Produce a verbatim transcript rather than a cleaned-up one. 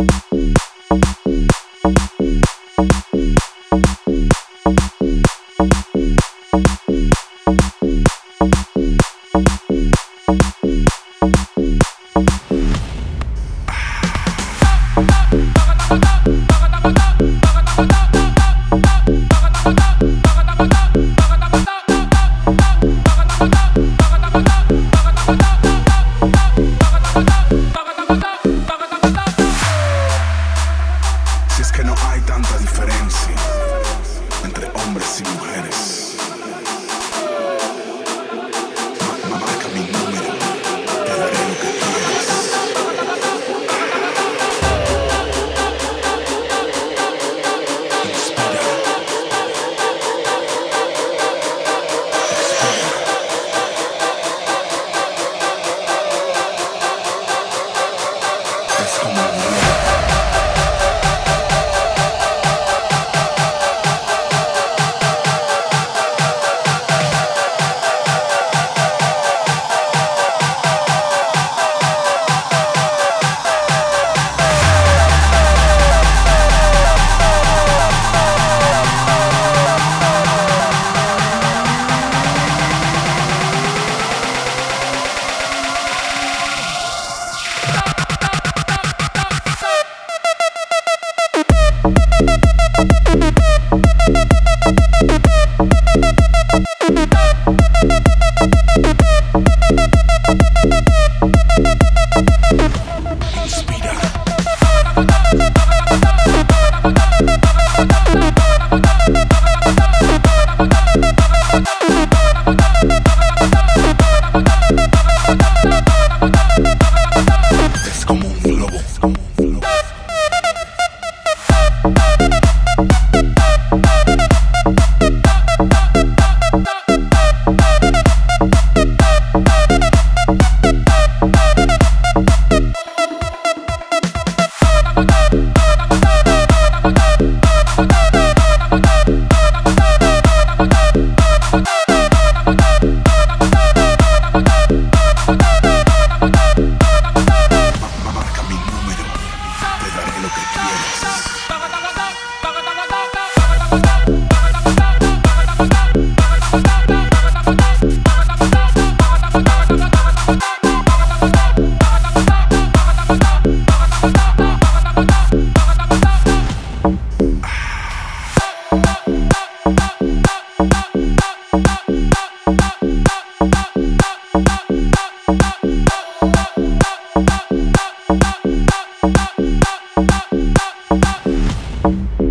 Si es que no hay tanta diferencia entre hombres y mujeres. Ma- ma- marca mi número, te daré lo que quieres. Inspira. Expira. Es como un río. Es como un globo. Marca mi número, te daré lo que quieres. Thank you.